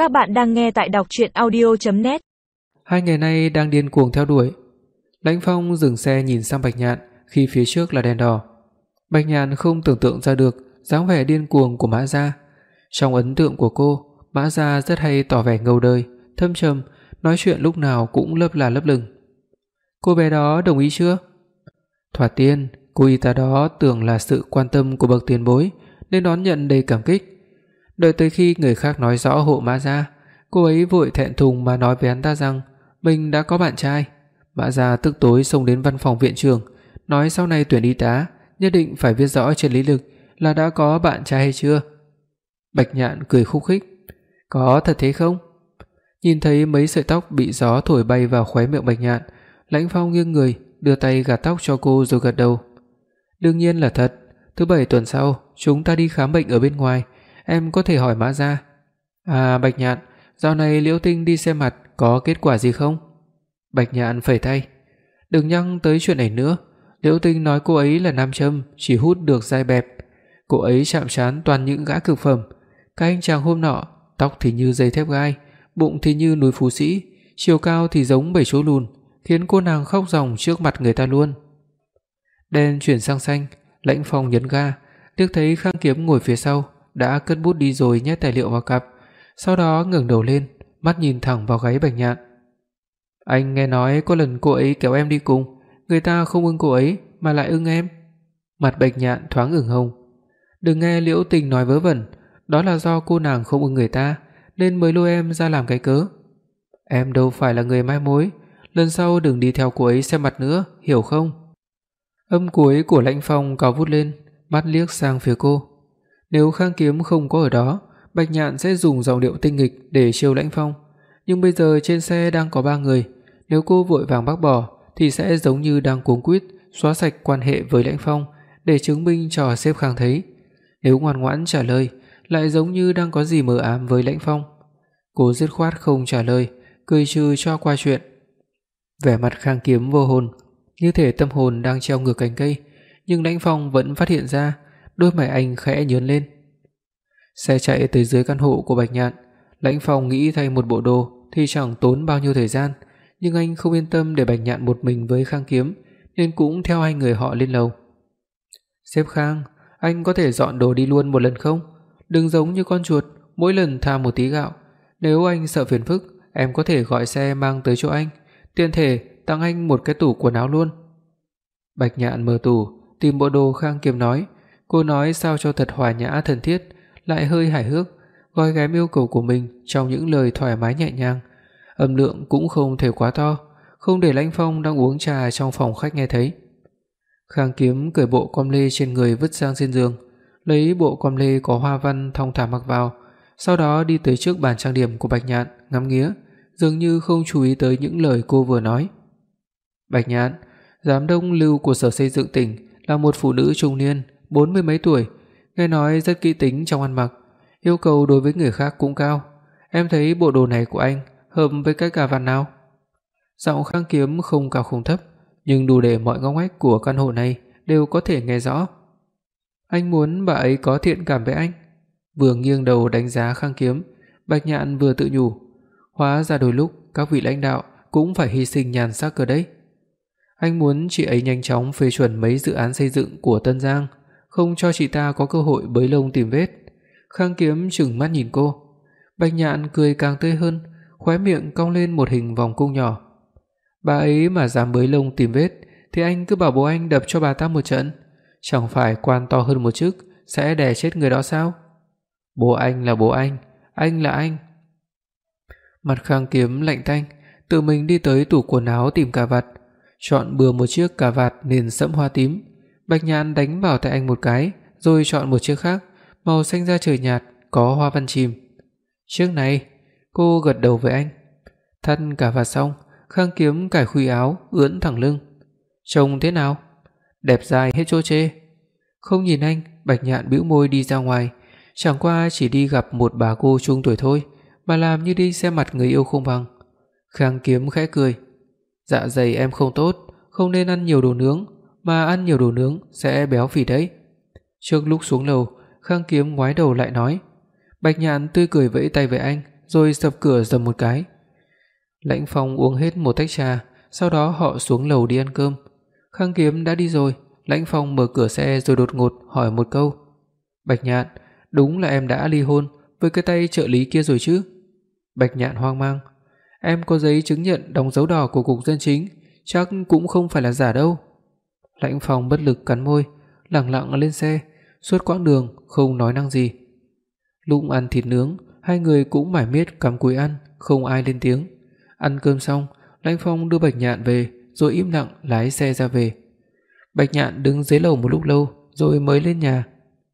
Các bạn đang nghe tại đọc truyện audio.net. Hai ngày nay đang điên cuồng theo đuổi. Lãnh Phong dừng xe nhìn sang Bạch Nhạn khi phía trước là đèn đỏ. Bạch Nhạn không tưởng tượng ra được dáng vẻ điên cuồng của Mã Gia. Trong ấn tượng của cô, Mã Gia rất hay tỏ vẻ ngầu đời, thâm trầm, nói chuyện lúc nào cũng lấp là lấp lửng. Cô bé đó đồng ý chưa? Thoạt tiên, cô y tá đó tưởng là sự quan tâm của bậc tiền bối nên đón nhận đầy cảm kích. Đợi tới khi người khác nói rõ hộ Mã Gia, cô ấy vội thẹn thùng mà nói với hắn ta rằng mình đã có bạn trai. Mã Gia tức tối xông đến văn phòng viện trưởng, nói sau này tuyển y tá nhất định phải viết rõ trên lý lịch là đã có bạn trai hay chưa. Bạch Nhạn cười khúc khích, có thật thế không? Nhìn thấy mấy sợi tóc bị gió thổi bay vào khóe miệng Bạch Nhạn, Lãnh Phong nghiêng người, đưa tay gạt tóc cho cô rồi gật đầu. Đương nhiên là thật, thứ Bảy tuần sau chúng ta đi khám bệnh ở bên ngoài, em có thể hỏi Mã Gia. À Bạch Nhạn, dạo này Liễu Tinh đi xem mặt có kết quả gì không? Bạch Nhạn phẩy tay, đừng nhắc tới chuyện này nữa. Liễu Tinh nói cô ấy là nam châm, chỉ hút được dai bẹp. Cô ấy chạm trán toàn những gã cực phẩm. Các anh chàng hôm nọ, tóc thì như dây thép gai, bụng thì như núi Phú Sĩ, chiều cao thì giống 7 chỗ lùn, khiến cô nàng khóc ròng trước mặt người ta luôn. Đèn chuyển sang xanh, Lãnh Phong nhấn ga, liếc thấy Khang Kiếm ngồi phía sau, đã cất bút đi rồi nhét tài liệu vào cặp, sau đó ngẩng đầu lên, mắt nhìn thẳng vào gáy Bạch Nhạn. Anh nghe nói có lần cô ấy kéo em đi cùng, người ta không ưng cô ấy mà lại ưng em. Mặt Bạch Nhạn thoáng ửng hồng. Đừng nghe Liễu Tình nói vớ vẩn, đó là do cô nàng không ưng người ta nên mới lôi em ra làm cái cớ. Em đâu phải là người mai mối, lần sau đừng đi theo cô ấy xem mặt nữa, hiểu không? Âm cuối của Lãnh Phong cao vút lên, mắt liếc sang phía cô. Nếu Khang Kiếm không có ở đó, Bạch Nhạn sẽ dùng giọng điệu tinh nghịch để trêu Lãnh Phong, nhưng bây giờ trên xe đang có 3 người, nếu cô vội vàng bác bỏ thì sẽ giống như đang cuống quýt xóa sạch quan hệ với Lãnh Phong để chứng minh cho sếp Khang thấy. Nếu ngoan ngoãn trả lời, lại giống như đang có gì mờ ám với Lãnh Phong. Cô dứt khoát không trả lời, cười trừ cho qua chuyện. Vẻ mặt Khang Kiếm vô hồn, như thể tâm hồn đang treo ngược cành cây, nhưng Lãnh Phong vẫn phát hiện ra, đôi mày anh khẽ nhướng lên. Xe chạy tới dưới căn hộ của Bạch Nhạn, Lãnh Phong nghĩ thay một bộ đồ thì chẳng tốn bao nhiêu thời gian, nhưng anh không yên tâm để Bạch Nhạn một mình với Khang Kiếm, nên cũng theo hai người họ lên lầu. "Sếp Khang, anh có thể dọn đồ đi luôn một lần không? Đừng giống như con chuột, mỗi lần tham một tí gạo. Nếu anh sợ phiền phức, em có thể gọi xe mang tới chỗ anh, tiện thể tặng anh một cái tủ quần áo luôn." Bạch Nhạn mở tủ, tìm bộ đồ Khang Kiếm nói, cô nói sao cho thật hòa nhã thân thiết, lại hơi hài hước, gói ghém yêu cầu của mình trong những lời thoải mái nhẹ nhàng. Âm lượng cũng không thể quá to, không để Lãnh Phong đang uống trà trong phòng khách nghe thấy. Khang Kiếm cởi bộ com lê trên người vứt sang trên giường, lấy bộ com lê có hoa văn thong thả mặc vào, sau đó đi tới trước bàn trang điểm của Bạch Nhạn, ngắm nghía, dường như không chú ý tới những lời cô vừa nói. "Bạch Nhạn, giám đốc Lưu của Sở Xây dựng tỉnh là một phụ nữ trung niên, 40 mấy tuổi, nghe nói rất kỹ tính trong ăn mặc, yêu cầu đối với người khác cũng cao. Em thấy bộ đồ này của anh hợp với cái cà vạt nào?" Giọng Khang Kiếm không cao không thấp, nhưng đủ để mọi ngóc ngách của căn hộ này đều có thể nghe rõ. "Anh muốn bà ấy có thiện cảm với anh." Vừa nghiêng đầu đánh giá Khang Kiếm, Bạch Nhạn vừa tự nhủ, hóa ra đôi lúc các vị lãnh đạo cũng phải hy sinh nhan sắc cơ đấy. Anh muốn chị ấy nhanh chóng phê chuẩn mấy dự án xây dựng của Tân Giang, không cho chị ta có cơ hội bới lông tìm vết. Khang Kiếm trừng mắt nhìn cô. Bạch Nhạn cười càng tươi hơn, khóe miệng cong lên một hình vòng cung nhỏ. "Bà ấy mà dám bới lông tìm vết thì anh cứ bảo bố anh đập cho bà ta một trận, chẳng phải quan to hơn một chức sẽ đè chết người đó sao?" "Bố anh là bố anh là anh." Mặt Khang Kiếm lạnh tanh, tự mình đi tới tủ quần áo tìm cà vạt, chọn bừa một chiếc cà vạt nền sẫm hoa tím. Bạch Nhạn đánh vào tay anh một cái, rồi chọn một chiếc khác, màu xanh da trời nhạt, có hoa văn chìm. "Chiếc này." Cô gật đầu với anh. Thắt cà vạt xong, Khang Kiếm cài khuy áo, ưỡn thẳng lưng. "Trông thế nào?" "Đẹp dai hết chỗ chê." Không nhìn anh, Bạch Nhạn bĩu môi đi ra ngoài, chẳng qua chỉ đi gặp một bà cô trung tuổi thôi, mà làm như đi xem mặt người yêu không bằng. Khang Kiếm khẽ cười. "Dạ dày em không tốt, không nên ăn nhiều đồ nướng, mà ăn nhiều đồ nướng sẽ béo phì đấy." Trước lúc xuống lầu, Khang Kiếm ngoái đầu lại nói. Bạch Nhạn tươi cười vẫy tay với anh, rồi sập cửa dầm một cái. Lãnh Phong uống hết một tách trà, sau đó họ xuống lầu đi ăn cơm. Khang Kiếm đã đi rồi, Lãnh Phong mở cửa xe rồi đột ngột hỏi một câu: "Bạch Nhạn, đúng là em đã ly hôn với cái tay trợ lý kia rồi chứ?" Bạch Nhạn hoang mang: "Em có giấy chứng nhận đóng dấu đỏ của cục dân chính, chắc cũng không phải là giả đâu." Lãnh Phong bất lực cắn môi, lẳng lặng lên xe, suốt quãng đường không nói năng gì. Lúc ăn thịt nướng, hai người cũng mải miết cắm cúi ăn, không ai lên tiếng. Ăn cơm xong, Lãnh Phong đưa Bạch Nhạn về, rồi im lặng lái xe ra về. Bạch Nhạn đứng dưới lầu một lúc lâu rồi mới lên nhà.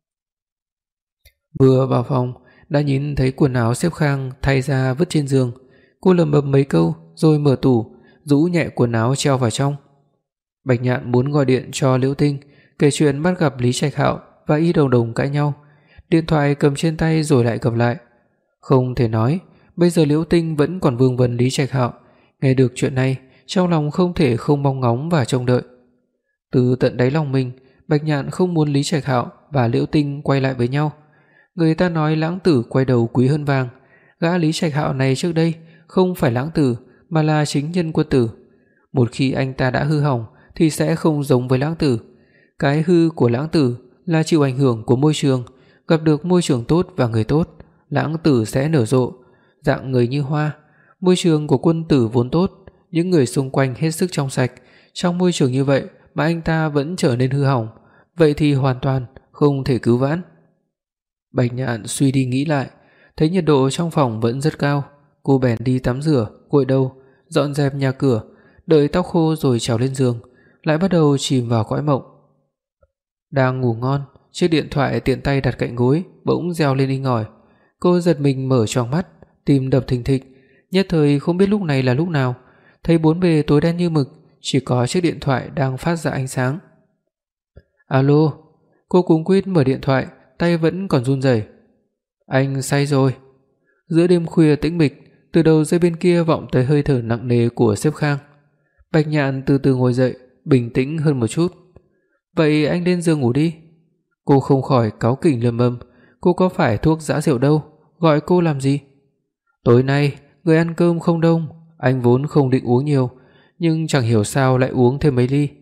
Vừa vào phòng đã nhìn thấy quần áo xếp Khang thay ra vứt trên giường. Cô lẩm bẩm mấy câu rồi mở tủ, rũ nhẹ quần áo treo vào trong. Bạch Nhạn muốn gọi điện cho Liễu Tinh, kể chuyện bắt gặp Lý Trạch Hạo và Y Đồng Đồng cãi nhau. Điện thoại cầm trên tay rồi lại cầm lại. Không thể nói, bây giờ Liễu Tinh vẫn còn vương vấn Lý Trạch Hạo. Nghe được chuyện này, trong lòng không thể không mong ngóng và trông đợi. Từ tận đáy lòng mình, Bạch Nhạn không muốn Lý Trạch Hạo và Liễu Tinh quay lại với nhau. Người ta nói lãng tử quay đầu quý hơn vàng. Gã Lý Trạch Hạo này trước đây không phải lãng tử mà là chính nhân quân tử. Một khi anh ta đã hư hỏng thì sẽ không giống với lãng tử. Cái hư của lãng tử là chịu ảnh hưởng của môi trường, gặp được môi trường tốt và người tốt, lãng tử sẽ nở rộ, dạng người như hoa. Môi trường của quân tử vốn tốt, những người xung quanh hết sức trong sạch, trong môi trường như vậy mà anh ta vẫn trở nên hư hỏng, vậy thì hoàn toàn không thể cứu vãn. Bạch Nhạn suy đi nghĩ lại, thấy nhiệt độ trong phòng vẫn rất cao, cô bèn đi tắm rửa, gội đầu, dọn dẹp nhà cửa, đợi tóc khô rồi trèo lên giường, lại bắt đầu chìm vào cõi mộng. Đang ngủ ngon, chiếc điện thoại tiện tay đặt cạnh gối bỗng reo lên inh ỏi. Cô giật mình mở choàng mắt, tim đập thình thịch, nhất thời không biết lúc này là lúc nào, thấy bốn bề tối đen như mực, chỉ có chiếc điện thoại đang phát ra ánh sáng. "Alo." Cô cuống quýt mở điện thoại, tay vẫn còn run rẩy. "Anh say rồi." Giữa đêm khuya tĩnh mịch, từ đầu dây bên kia vọng tới hơi thở nặng nề của sếp Khang. Bạch Nhạn từ từ ngồi dậy, bình tĩnh hơn một chút. "Vậy anh lên giường ngủ đi." Cô không khỏi cáu kỉnh lầm bầm, cô có phải thuốc giã rượu đâu, gọi cô làm gì? "Tối nay người ăn cơm không đông, anh vốn không định uống nhiều, nhưng chẳng hiểu sao lại uống thêm mấy ly."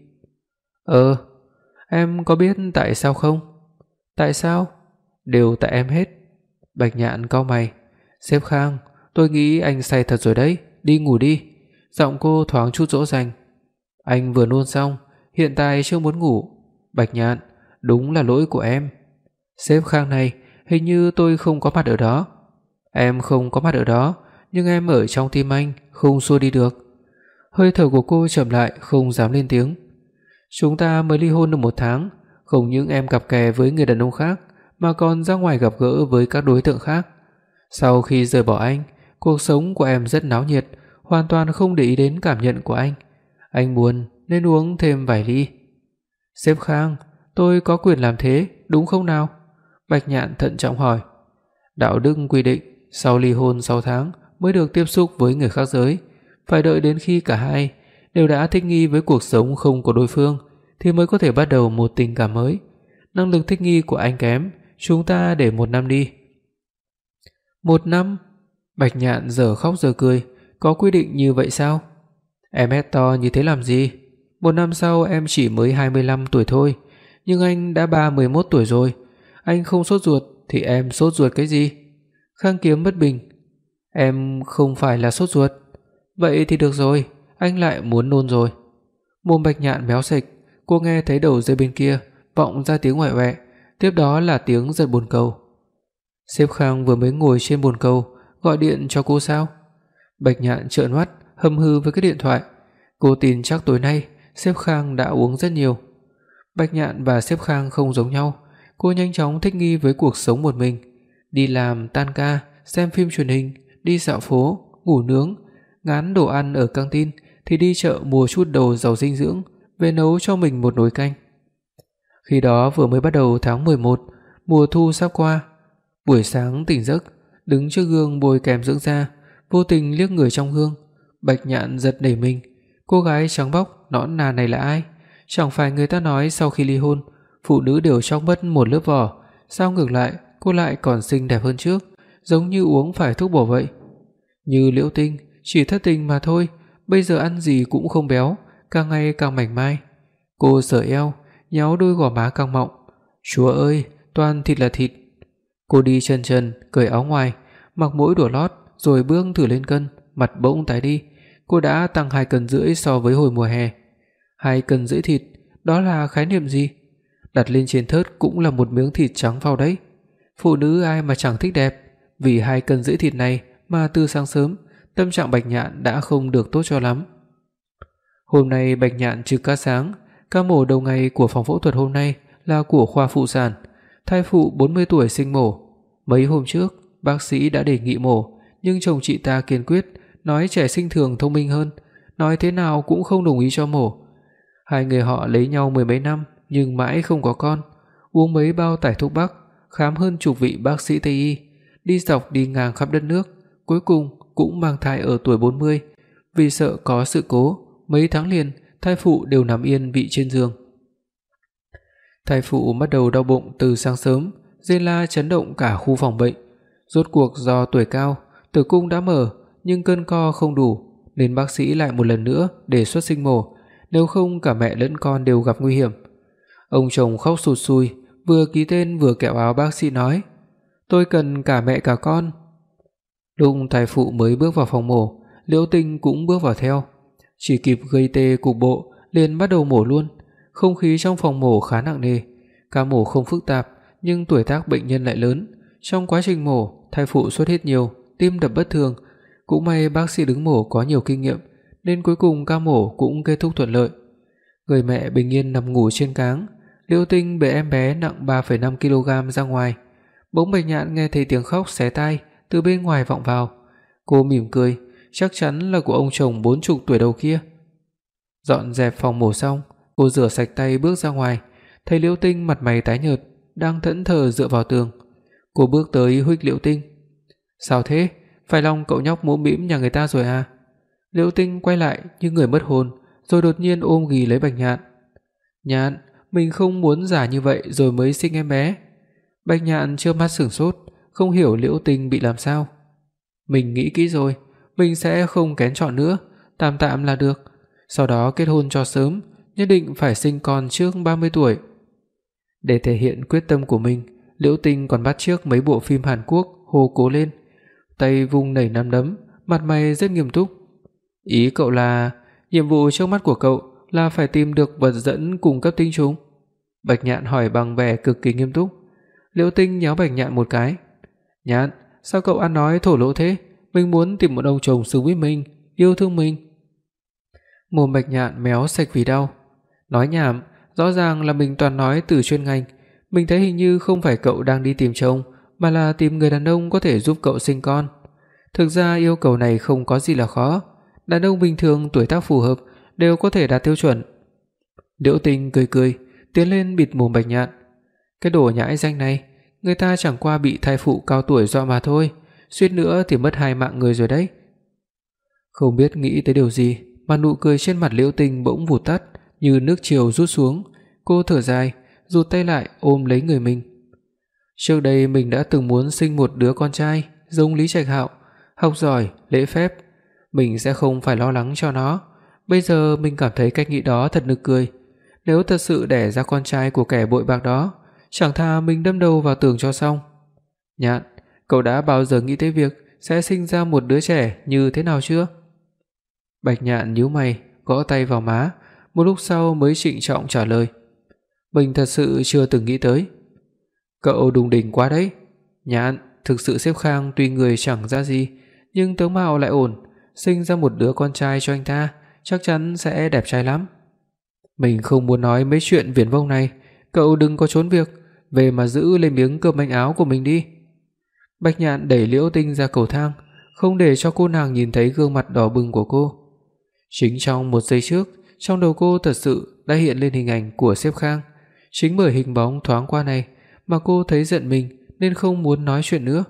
Em có biết tại sao không?" "Tại sao?" "Đều tại em hết." Bạch Nhạn cau mày. "Sếp Khang, tôi nghĩ anh say thật rồi đấy, đi ngủ đi." Giọng cô thoáng chút dỗ dành. "Anh vừa nôn xong, hiện tại chưa muốn ngủ." "Bạch Nhạn, đúng là lỗi của em." "Sếp Khang này, hình như tôi không có mặt ở đó." "Em không có mặt ở đó, nhưng em ở trong tim anh, không xua đi được." Hơi thở của cô chậm lại, không dám lên tiếng. "Chúng ta mới ly hôn được 1 tháng, không những em cặp kè với người đàn ông khác mà còn ra ngoài gặp gỡ với các đối tượng khác. Sau khi rời bỏ anh, cuộc sống của em rất náo nhiệt, hoàn toàn không để ý đến cảm nhận của anh. Anh buồn nên uống thêm vài ly." "Sếp Khang, tôi có quyền làm thế, đúng không nào?" Bạch Nhạn thận trọng hỏi. "Đạo đức quy định sau ly hôn 6 tháng mới được tiếp xúc với người khác giới, phải đợi đến khi cả hai đều đã thích nghi với cuộc sống không của đối phương thì mới có thể bắt đầu một tình cảm mới. Năng lực thích nghi của anh kém, chúng ta để 1 năm đi." 1 năm? Bạch Nhạn giờ khóc giờ cười, có quy định như vậy sao? Em hét to như thế làm gì? 1 năm sau em chỉ mới 25 tuổi thôi, nhưng anh đã 31 tuổi rồi. Anh không sốt ruột thì em sốt ruột cái gì? Khang Kiếm bất bình. Em không phải là sốt ruột. Vậy thì được rồi, anh lại muốn nôn rồi. Mồm Bạch Nhạn méo sệch, cô nghe thấy đầu dây bên kia vọng ra tiếng ngoẹ oẹ, tiếp đó là tiếng giật bồn cầu. Sếp Khang vừa mới ngồi trên bồn cầu, gọi điện cho cô sao? Bạch Nhạn trợn mắt, hầm hừ với cái điện thoại. Cô tin chắc tối nay sếp Khang đã uống rất nhiều. Bạch Nhạn và sếp Khang không giống nhau, cô nhanh chóng thích nghi với cuộc sống một mình, đi làm, tan ca, xem phim truyền hình, đi dạo phố, ngủ nướng, ngán đồ ăn ở căng tin thì đi chợ mua chút đồ giàu dinh dưỡng về nấu cho mình một nồi canh. Khi đó vừa mới bắt đầu tháng 11, mùa thu sắp qua. Buổi sáng tỉnh giấc, đứng trước gương bôi kem dưỡng da, vô tình liếc người trong gương. Bạch Nhạn giật nảy mình, cô gái trắng bóc nõn nà này là ai? Chẳng phải người ta nói sau khi ly hôn, phụ nữ đều tróc mất một lớp vỏ, sao ngược lại cô lại còn xinh đẹp hơn trước, giống như uống phải thuốc bổ vậy. Như Liễu Tinh, chỉ thất tình mà thôi, bây giờ ăn gì cũng không béo, càng ngày càng mảnh mai. Cô sờ eo, nhéo đôi gò má căng mọng. Chúa ơi, toàn thịt là thịt. Cô đi chân trần, cởi áo ngoài, mặc mỗi đồ lót rồi bước thử lên cân, mặt bỗng tái đi. Cô đã tăng 2,5 cân so với hồi mùa hè. 2,5 cân thịt, đó là khái niệm gì? Đặt lên trên thớt cũng là một miếng thịt trắng phau đấy. Phụ nữ ai mà chẳng thích đẹp, vì 2,5 cân thịt này mà từ sáng sớm, tâm trạng Bạch Nhạn đã không được tốt cho lắm. Hôm nay Bạch Nhạn trực ca sáng, ca mổ đầu ngày của phòng phẫu thuật hôm nay là của khoa phụ sản, thai phụ 40 tuổi sinh mổ. Mấy hôm trước, bác sĩ đã đề nghị mổ, nhưng chồng chị ta kiên quyết, nói trẻ sinh thường thông minh hơn, nói thế nào cũng không đồng ý cho mổ. Hai người họ lấy nhau mười mấy năm nhưng mãi không có con, uống mấy bao tải thuốc bắc, khám hơn chục vị bác sĩ Tây y, đi dọc đi ngang khắp đất nước, cuối cùng cũng mang thai ở tuổi 40. Vì sợ có sự cố, mấy tháng liền thai phụ đều nằm yên vị trên giường. Thai phụ bắt đầu đau bụng từ sáng sớm, rên la chấn động cả khu phòng bệnh. Rốt cuộc do tuổi cao, tử cung đã mở nhưng cơn co không đủ, nên bác sĩ lại một lần nữa đề xuất sinh mổ, nếu không cả mẹ lẫn con đều gặp nguy hiểm. Ông chồng khóc sụt sùi, vừa ký tên vừa kẹo áo bác sĩ nói: "Tôi cần cả mẹ cả con." Lúc thai phụ mới bước vào phòng mổ, Liễu Tinh cũng bước vào theo. Chỉ kịp gây tê cục bộ liền bắt đầu mổ luôn. Không khí trong phòng mổ khá nặng nề. Ca mổ không phức tạp, nhưng tuổi tác bệnh nhân lại lớn. Trong quá trình mổ, thai phụ xuất huyết nhiều, tim đập bất thường. Cũng may bác sĩ đứng mổ có nhiều kinh nghiệm, nên cuối cùng ca mổ cũng kết thúc thuận lợi. Người mẹ bình yên nằm ngủ trên cáng. Liễu Tinh bế em bé nặng 3,5 kg ra ngoài. Bỗng Bạch Nhạn nghe thấy tiếng khóc xé tai từ bên ngoài vọng vào. Cô mỉm cười, chắc chắn là của ông chồng 40 tuổi đầu kia. Dọn dẹp phòng mổ xong, cô rửa sạch tay bước ra ngoài, thấy Liễu Tinh mặt mày tái nhợt, đang thẫn thờ dựa vào tường. Cô bước tới huých Liễu Tinh. "Sao thế? Phải lòng cậu nhóc mũm mĩm nhà người ta rồi à?" Liễu Tinh quay lại như người mất hồn, rồi đột nhiên ôm ghì lấy Bạch Nhạn. "Nhạn, mình không muốn giả như vậy rồi mới sinh em bé." Bạch Nhạn trợn mắt sửng sốt, không hiểu Liễu Tinh bị làm sao. "Mình nghĩ kỹ rồi, mình sẽ không kén chọn nữa, tạm tạm là được. Sau đó kết hôn cho sớm, nhất định phải sinh con trước 30 tuổi." Để thể hiện quyết tâm của mình, Liễu Tinh còn bắt chước mấy bộ phim Hàn Quốc hô cố lên, tay vung nảy nắm đấm, mặt mày rất nghiêm túc. "Ý cậu là nhiệm vụ trước mắt của cậu là phải tìm được vật dẫn cung cấp tinh trùng?" Bạch Nhạn hỏi bằng vẻ cực kỳ nghiêm túc. Liễu Tinh nhéo Bạch Nhạn một cái. "Nhạn, sao cậu ăn nói thổ lỗ thế? Mình muốn tìm một ông chồng xứng với mình, yêu thương mình." Mồm Bạch Nhạn méo sạch vì đau. "Nói nhảm, rõ ràng là mình toàn nói từ chuyên ngành. Mình thấy hình như không phải cậu đang đi tìm chồng, mà là tìm người đàn ông có thể giúp cậu sinh con. Thực ra yêu cầu này không có gì là khó, đàn ông bình thường tuổi tác phù hợp đều có thể đạt tiêu chuẩn." Liễu Tinh cười cười, tiến lên bịt mồm Bạch Nhạn. "Cái đồ nhãi danh này, người ta chẳng qua bị thai phụ cao tuổi dọa mà thôi, suýt nữa thì mất 2 mạng người rồi đấy." Không biết nghĩ tới điều gì mà nụ cười trên mặt Liễu Tinh bỗng vụt tắt như nước triều rút xuống. Cô thở dài, rụt tay lại ôm lấy người mình. "Trước đây mình đã từng muốn sinh một đứa con trai giống Lý Trạch Hạo, học giỏi, lễ phép, mình sẽ không phải lo lắng cho nó. Bây giờ mình cảm thấy cách nghĩ đó thật nực cười. Nếu thật sự đẻ ra con trai của kẻ bội bạc đó, chẳng thà mình đâm đầu vào tường cho xong." "Nhạn, cậu đã bao giờ nghĩ tới việc sẽ sinh ra một đứa trẻ như thế nào chưa?" Bạch Nhạn nhíu mày, gõ tay vào má, một lúc sau mới trịnh trọng trả lời. "Mình thật sự chưa từng nghĩ tới." "Cậu đùng đỉnh quá đấy. Nhạn, thực sự Xếp Khang tuy người chẳng ra gì, nhưng tướng mạo lại ổn, sinh ra một đứa con trai cho anh ta, chắc chắn sẽ đẹp trai lắm." "Mình không muốn nói mấy chuyện viển vông này, cậu đừng có trốn việc, về mà giữ lấy miếng cơm manh áo của mình đi." Bạch Nhạn đẩy Liễu Tinh ra cầu thang, không để cho cô nàng nhìn thấy gương mặt đỏ bừng của cô. Chính trong một giây trước, trong đầu cô thật sự đã hiện lên hình ảnh của Xếp Khang. Chính bởi hình bóng thoáng qua này mà cô thấy giận mình nên không muốn nói chuyện nữa.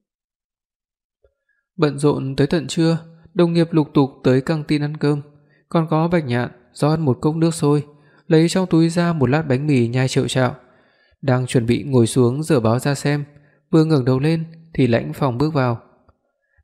Bận rộn tới tận trưa, đồng nghiệp lục tục tới căng tin ăn cơm, còn có Bạch Nhạn rót một cốc nước sôi, lấy trong túi ra một lát bánh mì nhai chệu chạo. Đang chuẩn bị ngồi xuống dở báo ra xem, vừa ngẩng đầu lên thì Lãnh Phong bước vào.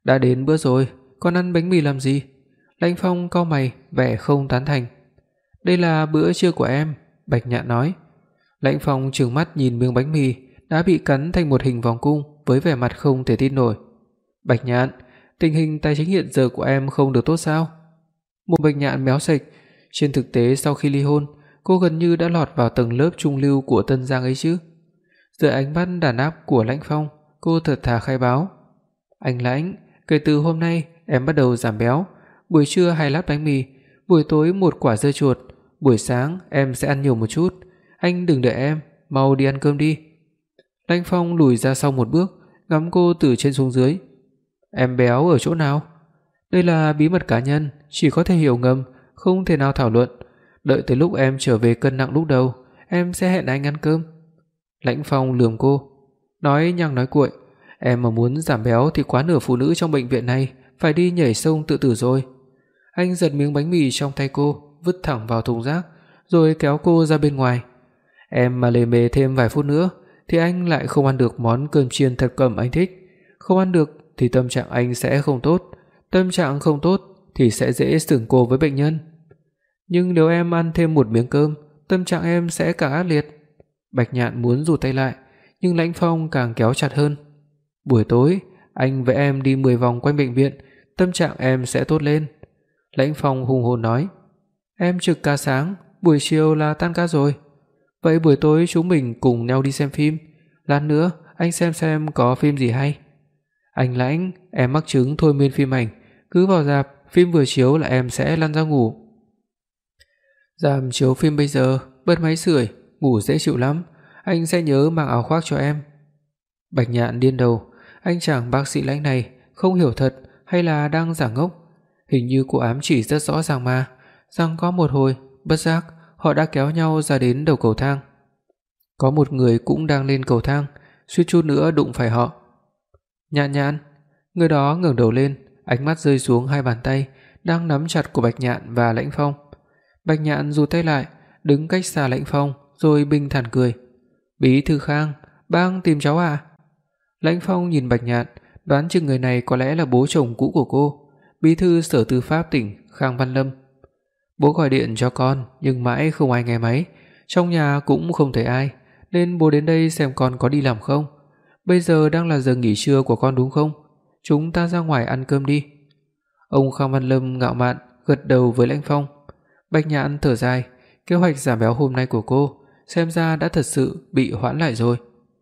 Đã đến bữa rồi, còn ăn bánh mì làm gì? Lãnh Phong cau mày, vẻ không tán thành. Đây là bữa trưa của em, Bạch Nhạn nói. Lãnh Phong trừng mắt nhìn miếng bánh mì đã bị cắn thành một hình vòng cung với vẻ mặt không thể tin nổi. Bạch Nhạn, tình hình tài chính hiện giờ của em không được tốt sao? Một Bạch Nhạn méo sạch, trên thực tế sau khi ly hôn, cô gần như đã lọt vào tầng lớp trung lưu của Tân Giang ấy chứ. Dưới ánh mắt đàn áp của Lãnh Phong, cô thật thà khai báo: "Anh Lãnh, kể từ hôm nay em bắt đầu giảm béo, buổi trưa 2 lát bánh mì, buổi tối 1 quả dưa chuột, buổi sáng em sẽ ăn nhiều một chút, anh đừng đợi em, mau đi ăn cơm đi." Lãnh Phong lùi ra sau một bước, ngắm cô từ trên xuống dưới. "Em béo ở chỗ nào?" "Đây là bí mật cá nhân, chỉ có thể hiểu ngầm, không thể nào thảo luận. Đợi tới lúc em trở về cân nặng lúc đầu, em sẽ hẹn anh ăn cơm." Lãnh Phong lườm cô, nói nhăng nói cuội, "Em mà muốn giảm béo thì quá nửa phụ nữ trong bệnh viện này phải đi nhảy sông tự tử rồi." Anh giật miếng bánh mì trong tay cô, vứt thẳng vào thùng rác, rồi kéo cô ra bên ngoài. "Em mà lề mề thêm vài phút nữa thì anh lại không ăn được món cơm chiên thập cẩm anh thích, không ăn được thì tâm trạng anh sẽ không tốt, tâm trạng không tốt thì sẽ dễ sửng cô với bệnh nhân. Nhưng nếu em ăn thêm một miếng cơm, tâm trạng em sẽ càng ác liệt." Bạch Nhạn muốn rụt tay lại, nhưng Lãnh Phong càng kéo chặt hơn. "Buổi tối, anh với em đi 10 vòng quanh bệnh viện, tâm trạng em sẽ tốt lên." Lãnh Phong hùng hồn nói, "Em trực ca sáng, buổi chiều là tan ca rồi. Vậy buổi tối chúng mình cùng nhau đi xem phim, lát nữa anh xem có phim gì hay." "Anh Lãnh, em mắc chứng thôi miên phim ảnh, cứ vào rạp, phim vừa chiếu là em sẽ lăn ra ngủ." "Rạp chiếu phim bây giờ, bật máy sưởi, ngủ dễ chịu lắm, anh sẽ nhớ mang áo khoác cho em." Bạch Nhạn điên đầu, anh chàng bác sĩ Lãnh này không hiểu thật hay là đang giả ngốc. Hình như cô ám chỉ rất rõ ràng mà, rằng có một hồi, bất giác họ đã kéo nhau ra đến đầu cầu thang. Có một người cũng đang lên cầu thang, suýt chút nữa đụng phải họ. "Nhạn Nhạn." Người đó ngẩng đầu lên, ánh mắt rơi xuống hai bàn tay đang nắm chặt của Bạch Nhạn và Lãnh Phong. Bạch Nhạn rụt tay lại, đứng cách xa Lãnh Phong rồi bình thản cười. "Bí thư Khang, bác tìm cháu à?" Lãnh Phong nhìn Bạch Nhạn, đoán chừng người này có lẽ là bố chồng cũ của cô, bí thư Sở Tư pháp tỉnh Khang Văn Lâm. "Bố gọi điện cho con nhưng mãi không ai nghe máy, trong nhà cũng không thấy ai, nên bố đến đây xem con có đi làm không. Bây giờ đang là giờ nghỉ trưa của con đúng không? Chúng ta ra ngoài ăn cơm đi." Ông Khang Văn Lâm ngạo mạn gật đầu với Lãnh Phong. Bạch Nhạn thở dài, kế hoạch giảm béo hôm nay của cô xem ra đã thật sự bị hoãn lại rồi.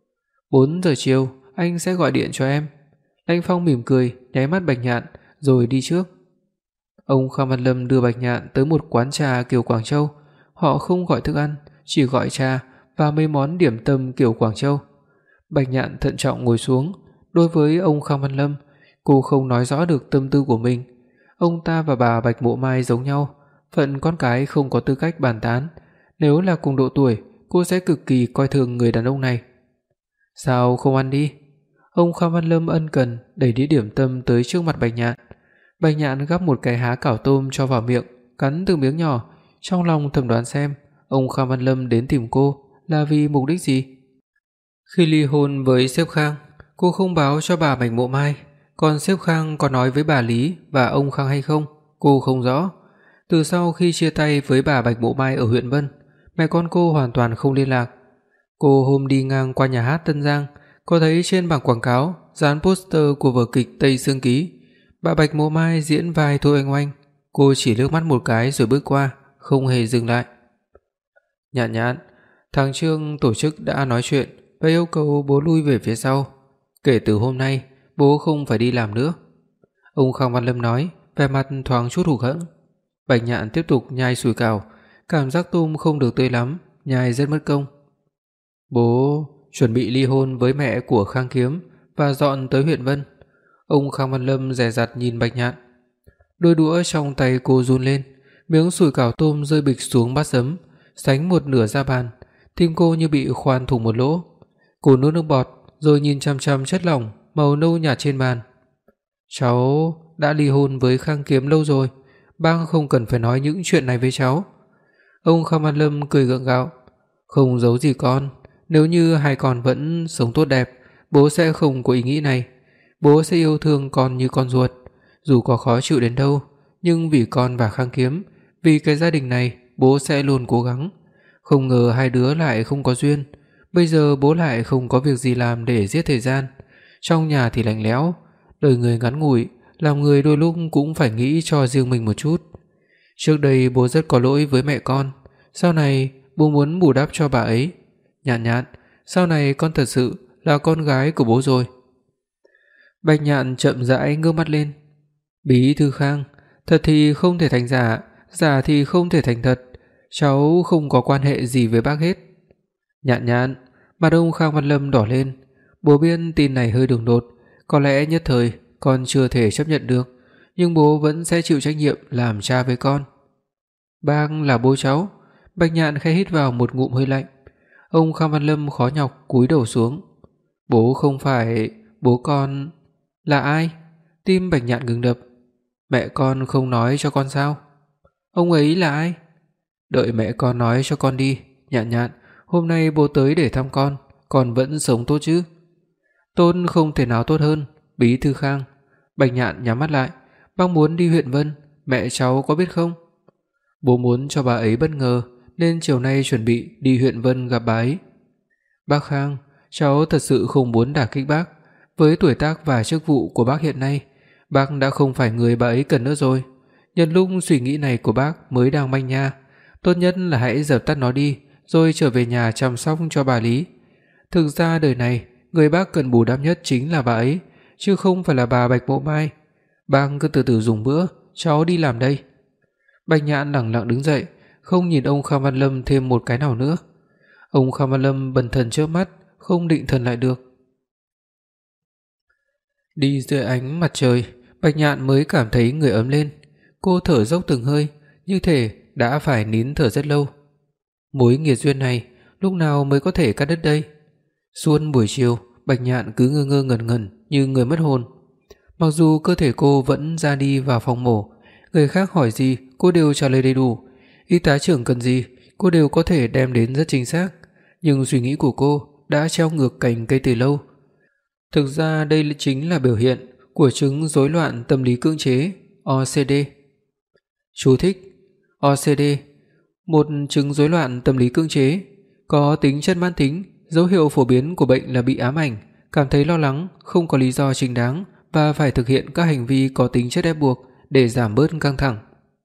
4 giờ chiều anh sẽ gọi điện cho em." Lãnh Phong mỉm cười, nháy mắt Bạch Nhạn rồi đi trước. Ông Khang Văn Lâm đưa Bạch Nhạn tới một quán trà kiểu Quảng Châu, họ không gọi thức ăn, chỉ gọi trà và mấy món điểm tâm kiểu Quảng Châu. Bạch Nhạn thận trọng ngồi xuống, đối với ông Khang Văn Lâm, cô không nói rõ được tâm tư của mình. Ông ta và bà Bạch Mộ Mai giống nhau, phận con cái không có tư cách bàn tán, nếu là cùng độ tuổi, cô sẽ cực kỳ coi thường người đàn ông này. "Sao không ăn đi?" Ông Khang Văn Lâm ân cần đẩy đĩa điểm tâm tới trước mặt Bạch Nhạn. Bạch Nhạn gắp một cái há cảo tôm cho vào miệng, cắn từng miếng nhỏ, trong lòng thầm đoán xem ông Khang Văn Lâm đến tìm cô là vì mục đích gì. Khi ly hôn với sếp Khang, cô không báo cho bà Bạch Mộ Mai, còn sếp Khang có nói với bà Lý và ông Khang hay không, cô không rõ. Từ sau khi chia tay với bà Bạch Mộ Mai ở huyện Vân, mẹ con cô hoàn toàn không liên lạc. Cô hôm đi ngang qua nhà hát Tân Giang, có thấy trên bảng quảng cáo dán poster của vở kịch Tây Sương Ký, bà Bạch Mộ Mai diễn vai Thôi Oanh Oanh. Cô chỉ liếc mắt một cái rồi bước qua, không hề dừng lại. "Nhạn Nhạn, thằng Trương tổ chức đã nói chuyện và yêu cầu bố lui về phía sau. Kể từ hôm nay, bố không phải đi làm nữa." Ông Khang Văn Lâm nói, vẻ mặt thoáng chút hụt hẫng. Bạch Nhạn tiếp tục nhai sủi cảo, cảm giác tôm không được tươi lắm, nhai rất mất công. "Bố chuẩn bị ly hôn với mẹ của Khang Kiếm và dọn tới huyện Vân." Ông Khang Văn Lâm dè dặt nhìn Bạch Nhạn. Đôi đũa trong tay cô run lên, miếng sủi cảo tôm rơi bịch xuống bát sấm, sánh một nửa ra bàn, tim cô như bị khoan thủng một lỗ. Cô nuốt nước bọt rồi nhìn chằm chằm chất lỏng màu nâu nhạt trên bàn. "Cháu đã ly hôn với Khang Kiếm lâu rồi, bác không cần phải nói những chuyện này với cháu." Ông Khang Văn Lâm cười gượng gạo, "Không giấu gì con, nếu như hai con vẫn sống tốt đẹp, bố sẽ không có ý nghĩ này. bố sẽ yêu thương con như con ruột, dù có khó chịu đến đâu, nhưng vì con và Khang Kiếm, vì cái gia đình này, bố sẽ luôn cố gắng. Không ngờ hai đứa lại không có duyên, bây giờ bố lại không có việc gì làm để giết thời gian. Trong nhà thì lạnh lẽo, đời người ngắn ngủi, làm người đôi lúc cũng phải nghĩ cho riêng mình một chút. Trước đây bố rất có lỗi với mẹ con, sau này bố muốn bù đắp cho bà ấy. Nhạn Nhạn, sau này con thật sự là con gái của bố rồi. Bạch Nhạn chậm rãi ngước mắt lên. Bí thư Khang, thật thì không thể thành giả, giả thì không thể thành thật, cháu không có quan hệ gì với bác hết. Nhạn Nhạn, mặt ông Khang Văn Lâm đỏ lên, bố biết tin này hơi đường đột, có lẽ nhất thời con chưa thể chấp nhận được, nhưng bố vẫn sẽ chịu trách nhiệm làm cha với con. Bác là bố cháu. Bạch Nhạn khẽ hít vào một ngụm hơi lạnh. Ông Khang Văn Lâm khó nhọc cúi đầu xuống. Bố không phải, bố con là ai? Tim Bạch Nhạn ngừng đập. Mẹ con không nói cho con sao? Ông ấy là ai? Đợi mẹ con nói cho con đi. Nhạn Nhạn, hôm nay bố tới để thăm con vẫn sống tốt chứ? Tốt không thể nào tốt hơn. Bí thư Khang. Bạch Nhạn nhắm mắt lại. Bác muốn đi huyện Vân, mẹ cháu có biết không? Bố muốn cho bà ấy bất ngờ, nên chiều nay chuẩn bị đi huyện Vân gặp bà ấy. Bác Khang, cháu thật sự không muốn đả kích bác. Với tuổi tác và chức vụ của bác hiện nay, bác đã không phải người bà ấy cần nữa rồi. Nhân lúc suy nghĩ này của bác mới đang manh nha, tốt nhất là hãy dập tắt nó đi, rồi trở về nhà chăm sóc cho bà Lý. Thực ra đời này, người bác cần bù đắp nhất chính là bà ấy, chứ không phải là bà Bạch Mộ Mai. Bác cứ từ từ dùng bữa, cháu đi làm đây. Bạch Nhạn lẳng lặng đứng dậy, không nhìn ông Khang Văn Lâm thêm một cái nào nữa. Ông Khang Văn Lâm bần thần chớp mắt, không định thần lại được. Đi dưới ánh mặt trời, Bạch Nhạn mới cảm thấy người ấm lên. Cô thở dốc từng hơi, như thể đã phải nín thở rất lâu. Mối nghiệt duyên này lúc nào mới có thể cắt đứt đây? Suốt buổi chiều, Bạch Nhạn cứ ngơ ngơ ngẩn ngẩn như người mất hồn. Mặc dù cơ thể cô vẫn ra đi vào phòng mổ, người khác hỏi gì cô đều trả lời đầy đủ, y tá trưởng cần gì cô đều có thể đem đến rất chính xác, nhưng suy nghĩ của cô đã treo ngược cành cây từ lâu. Thực ra đây chính là biểu hiện của chứng rối loạn tâm lý cưỡng chế OCD. Chú thích: OCD, một chứng rối loạn tâm lý cưỡng chế, có tính chất mãn tính, dấu hiệu phổ biến của bệnh là bị ám ảnh, cảm thấy lo lắng, không có lý do chính đáng và phải thực hiện các hành vi có tính chất ép buộc để giảm bớt căng thẳng.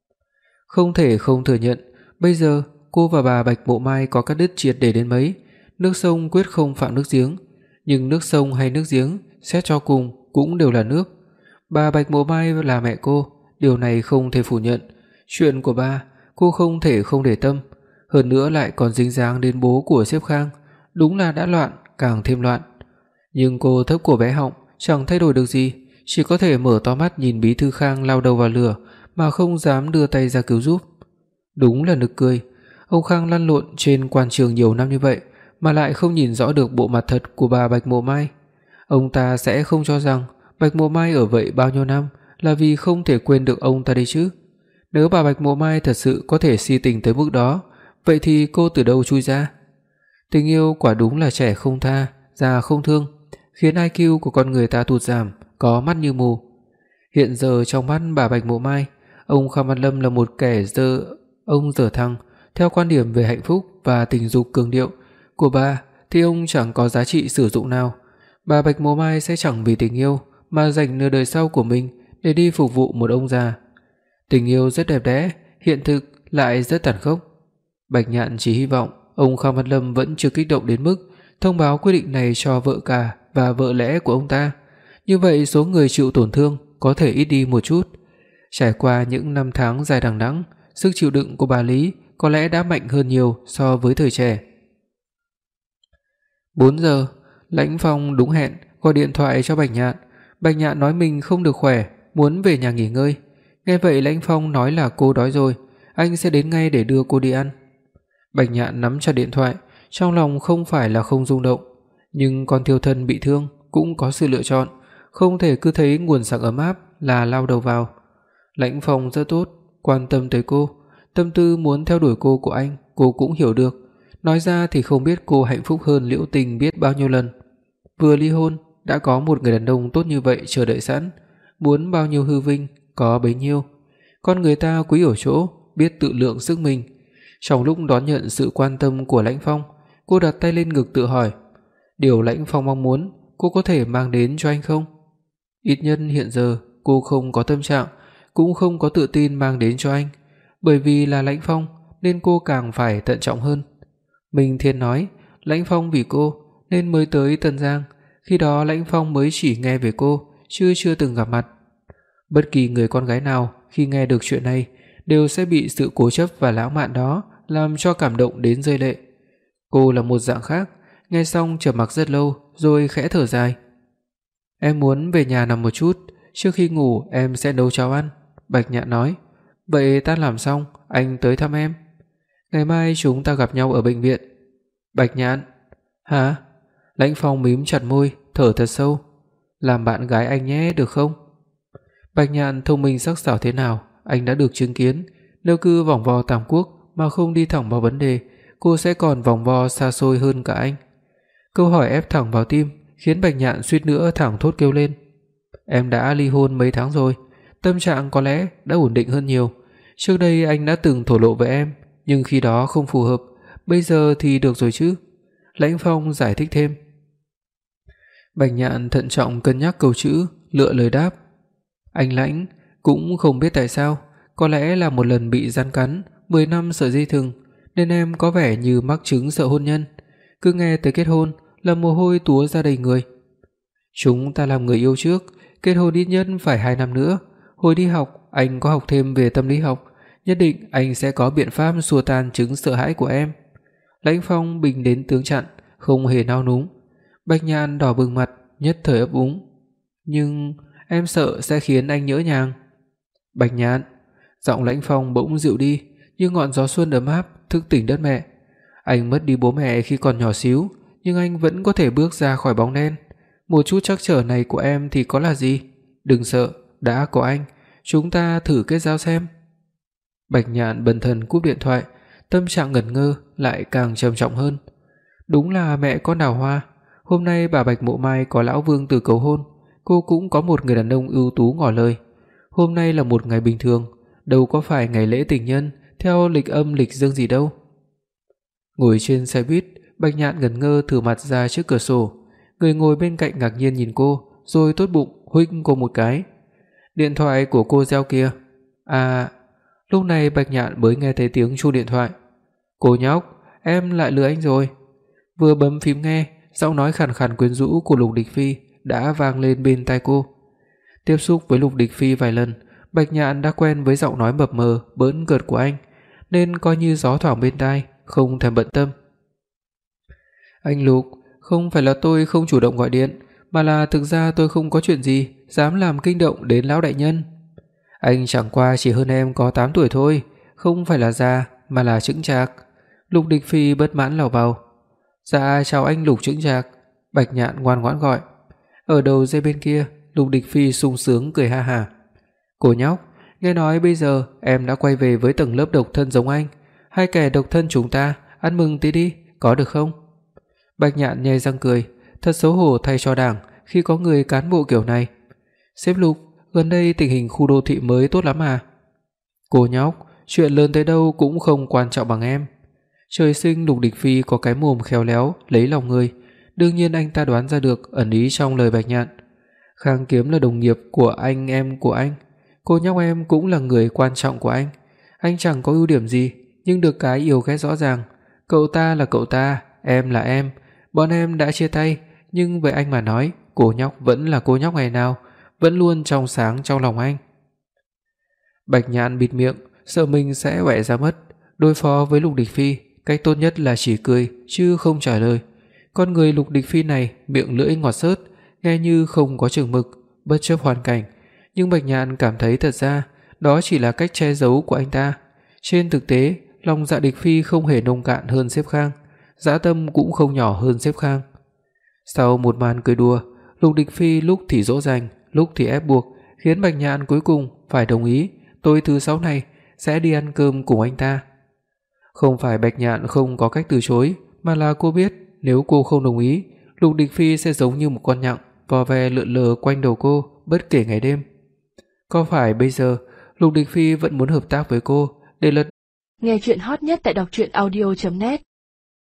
Không thể không thừa nhận, bây giờ cô và bà Bạch Mộ Mai có cắt đứt triệt để đến mấy, nước sông quyết không phạm nước giếng, nhưng nước sông hay nước giếng xét cho cùng cũng đều là nước. Bà Bạch Mộ Mai là mẹ cô, điều này không thể phủ nhận. Chuyện của bà, cô không thể không để tâm, hơn nữa lại còn dính dáng đến bố của sếp Khang, đúng là đã loạn càng thêm loạn. Nhưng cô thấp cổ bé họng, chẳng thay đổi được gì, chỉ có thể mở to mắt nhìn bí thư Khang lao đầu vào lửa mà không dám đưa tay ra cứu giúp. Đúng là nực cười, ông Khang lăn lộn trên quan trường nhiều năm như vậy mà lại không nhìn rõ được bộ mặt thật của bà Bạch Mộ Mai. Ông ta sẽ không cho rằng Bạch Mộ Mai ở vậy bao nhiêu năm là vì không thể quên được ông ta đấy chứ. Nếu bà Bạch Mộ Mai thật sự có thể si tình tới mức đó, vậy thì cô từ đâu chui ra? Tình yêu quả đúng là trẻ không tha, già không thương, khiến IQ của con người ta tụt giảm, có mắt như mù. Hiện giờ trong mắt bà Bạch Mộ Mai, ông Khang Văn Lâm là một kẻ dở thăng. Theo quan điểm về hạnh phúc và tình dục cường điệu của bà thì ông chẳng có giá trị sử dụng nào. Bà Bạch Mộ Mai sẽ chẳng vì tình yêu mà dành nửa đời sau của mình để đi phục vụ một ông già. Tình yêu rất đẹp đẽ, hiện thực lại rất tàn khốc. Bạch Nhạn chỉ hy vọng ông Khang Văn Lâm vẫn chưa kích động đến mức thông báo quyết định này cho vợ cả và vợ lẽ của ông ta. Như vậy số người chịu tổn thương có thể ít đi một chút. Trải qua những năm tháng dài đằng đẵng, sức chịu đựng của bà Lý có lẽ đã mạnh hơn nhiều so với thời trẻ. 4 giờ, Lãnh Phong đúng hẹn gọi điện thoại cho Bạch Nhạn. Bạch Nhạn nói mình không được khỏe, muốn về nhà nghỉ ngơi. Nghe vậy Lãnh Phong nói là cô đói rồi, anh sẽ đến ngay để đưa cô đi ăn. Bạch Nhạn nắm chặt điện thoại, trong lòng không phải là không rung động, nhưng con thiêu thân bị thương cũng có sự lựa chọn, không thể cứ thấy nguồn sáng ấm áp là lao đầu vào. Lãnh Phong rất tốt, quan tâm tới cô, tâm tư muốn theo đuổi cô của anh, cô cũng hiểu được. Nói ra thì không biết cô hạnh phúc hơn Liễu Tình biết bao nhiêu lần. Vừa ly hôn, đã có một người đàn ông tốt như vậy chờ đợi sẵn, muốn bao nhiêu hư vinh có bấy nhiêu. Con người ta quý ở chỗ biết tự lượng sức mình. Trong lúc đón nhận sự quan tâm của Lãnh Phong, cô đặt tay lên ngực tự hỏi, điều Lãnh Phong mong muốn, cô có thể mang đến cho anh không? Ít nhất hiện giờ cô không có tâm trạng, cũng không có tự tin mang đến cho anh, bởi vì là Lãnh Phong nên cô càng phải thận trọng hơn. Minh Thiên nói, Lãnh Phong vì cô nên mới tới Tân Giang, khi đó Lãnh Phong mới chỉ nghe về cô, chưa từng gặp mặt. Bất kỳ người con gái nào khi nghe được chuyện này đều sẽ bị sự cố chấp và lãng mạn đó làm cho cảm động đến rơi lệ. Cô là một dạng khác, nghe xong trầm mặc rất lâu rồi khẽ thở dài. Em muốn về nhà nằm một chút, trước khi ngủ em sẽ nấu cháo ăn, Bạch Nhạn nói. Vậy ta làm xong, anh tới thăm em. Ngày mai chúng ta gặp nhau ở bệnh viện. Bạch Nhạn. Hả? Lãnh Phong mím chặt môi, thở thật sâu. Làm bạn gái anh nhé, được không? Bạch Nhạn thông minh sắc sảo thế nào, anh đã được chứng kiến. Nếu cứ vòng vo Tam Quốc mà không đi thẳng vào vấn đề, cô sẽ còn vòng vo xa xôi hơn cả anh. Câu hỏi ép thẳng vào tim, khiến Bạch Nhạn suýt nữa thẳng thốt kêu lên. Em đã ly hôn mấy tháng rồi, tâm trạng có lẽ đã ổn định hơn nhiều. Trước đây anh đã từng thổ lộ với em, nhưng khi đó không phù hợp, bây giờ thì được rồi chứ? Lãnh Phong giải thích thêm. Bạch Nhạn thận trọng cân nhắc câu chữ, lựa lời đáp. Anh Lãnh, cũng không biết tại sao, có lẽ là một lần bị rắn cắn, 10 năm sợi dây thừng, nên em có vẻ như mắc chứng sợ hôn nhân. Cứ nghe tới kết hôn là mồ hôi túa ra đầy người. Chúng ta làm người yêu trước, kết hôn ít nhất phải 2 năm nữa. Hồi đi học, anh có học thêm về tâm lý học, nhất định anh sẽ có biện pháp xua tan chứng sợ hãi của em. Lãnh Phong bình đến tướng chặn, không hề nao núng. Bạch Nhạn đỏ bừng mặt, nhất thời ấp úng. Nhưng em sợ sẽ khiến anh nhỡ nhàng. Bạch Nhạn. Giọng Lãnh Phong bỗng dịu đi, như ngọn gió xuân ấm áp thức tỉnh đất mẹ. Anh mất đi bố mẹ khi còn nhỏ xíu, nhưng anh vẫn có thể bước ra khỏi bóng đen. Một chút trắc trở này của em thì có là gì? Đừng sợ, đã có anh, chúng ta thử kết giao xem. Bạch Nhạn bần thần cúp điện thoại, tâm trạng ngẩn ngơ lại càng trầm trọng hơn. Đúng là mẹ con đào hoa. Hôm nay bà Bạch Mộ Mai có lão Vương từ cầu hôn, cô cũng có một người đàn ông ưu tú ngỏ lời. Hôm nay là một ngày bình thường, đâu có phải ngày lễ tình nhân theo lịch âm lịch dương gì đâu. Ngồi trên xe buýt, Bạch Nhạn ngẩn ngơ thử mặt ra trước cửa sổ. Người ngồi bên cạnh ngạc nhiên nhìn cô, rồi tốt bụng huých cô một cái. Điện thoại của cô reo kìa. À, lúc này Bạch Nhạn mới nghe thấy tiếng chuông điện thoại. Cô nhóc, em lại lừa anh rồi. Vừa bấm phím nghe, giọng nói khàn khàn quyến rũ của Lục Địch Phi đã vang lên bên tai cô. Tiếp xúc với Lục Địch Phi vài lần, Bạch Nhạn đã quen với giọng nói mập mờ bỡn cợt của anh, nên coi như gió thoảng bên tai, không thèm bận tâm. Anh Lục, không phải là tôi không chủ động gọi điện, mà là thực ra tôi không có chuyện gì dám làm kinh động đến lão đại nhân. Anh chẳng qua chỉ hơn em có 8 tuổi thôi, không phải là già mà là chững chạc. Lục Địch Phi bất mãn lầu bầu. Dạ chào anh Lục chững chạc. Bạch Nhạn ngoan ngoãn gọi. Ở đầu dây bên kia, Lục Địch Phi sung sướng cười ha hả. Cô nhóc, nghe nói bây giờ em đã quay về với tầng lớp độc thân giống anh. Hai kẻ độc thân chúng ta ăn mừng tí đi, có được không? Bạch Nhạn nhe răng cười, thật xấu hổ thay cho đảng khi có người cán bộ kiểu này. Sếp Lục, gần đây tình hình khu đô thị mới tốt lắm à? Cô nhóc, chuyện lớn tới đâu cũng không quan trọng bằng em. Trời sinh Lục Địch Phi có cái mồm khéo léo lấy lòng người, đương nhiên anh ta đoán ra được ẩn ý trong lời Bạch Nhạn. Khang Kiếm là đồng nghiệp của anh em của anh, cô nhóc em cũng là người quan trọng của anh. Anh chẳng có ưu điểm gì, nhưng được cái yêu ghét rõ ràng. Cậu ta là cậu ta, em là em, bọn em đã chia tay, nhưng với anh mà nói, cô nhóc vẫn là cô nhóc ngày nào, vẫn luôn trong sáng trong lòng anh. Bạch Nhạn bịt miệng, sợ mình sẽ oẹ ra mất. Đối phó với Lục Địch Phi, cách tốt nhất là chỉ cười chứ không trả lời. Con người Lục Địch Phi này miệng lưỡi ngọt xớt, nghe như không có chừng mực, bất chấp hoàn cảnh, nhưng Bạch Nhạn cảm thấy thật ra đó chỉ là cách che giấu của anh ta. Trên thực tế, lòng dạ Địch Phi không hề nông cạn hơn sếp Khang, dã tâm cũng không nhỏ hơn sếp Khang. Sau một màn cười đùa, Lục Địch Phi lúc thì dỗ dành, lúc thì ép buộc, khiến Bạch Nhạn cuối cùng phải đồng ý tối thứ 6 này sẽ đi ăn cơm cùng anh ta. Không phải Bạch Nhạn không có cách từ chối, mà là cô biết nếu cô không đồng ý, Lục Địch Phi sẽ giống như một con nhặng vò vè lượn lờ quanh đầu cô bất kể ngày đêm. Có phải bây giờ Lục Đình Phi vẫn muốn hợp tác với cô để lật? Nghe truyện hot nhất tại đọc truyện audio.net